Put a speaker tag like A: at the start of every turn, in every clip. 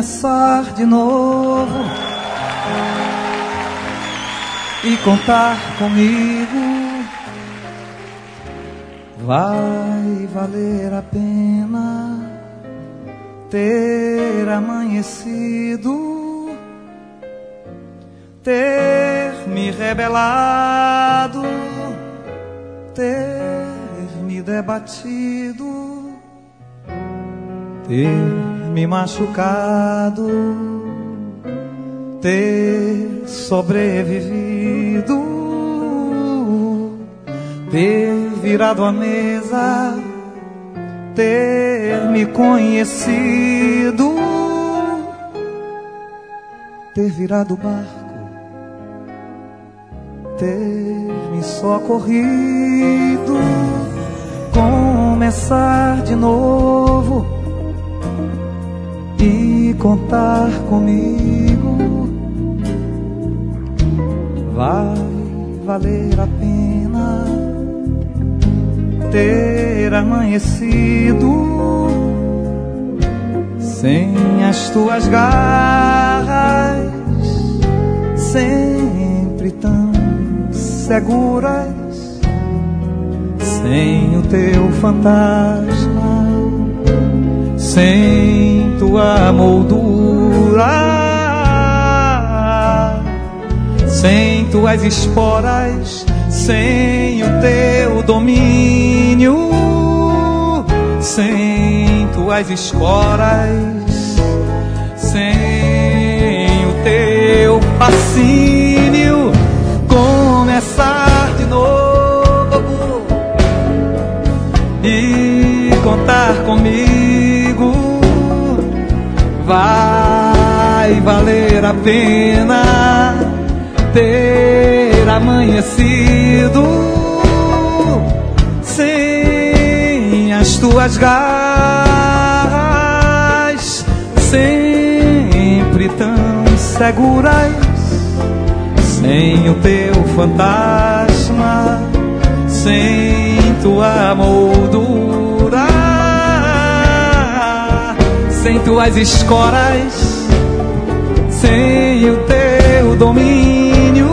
A: começar de novo e contar comigo. Vai valer a pena ter amanhecido, ter me rebelado, ter me debatido, ter me machucado, ter sobrevivido, ter virado a mesa, ter me conhecido, ter virado o barco, ter me socorrido, começar de novo e contar comigo. Vai valer a pena ter amanhecido sem as tuas garras, sempre tão seguras, sem o teu fantasma, sem tua moldura, sem tuas esporas, sem o teu domínio, sem tuas escoras, sem o teu fascínio, começar de novo e contar comigo. Vai valer a pena ter amanhecido sem as tuas garras, sempre tão seguras, sem o teu fantasma, sem tua moldura, sem tuas escoras, sem o teu domínio,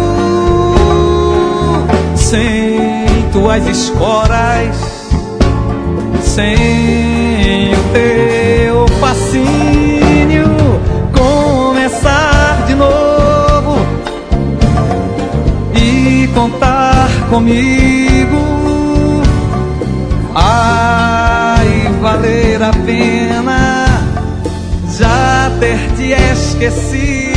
A: sem tuas escoras, sem o teu fascínio, começar de novo e contar comigo. Vai valer a pena já ter te esquecido,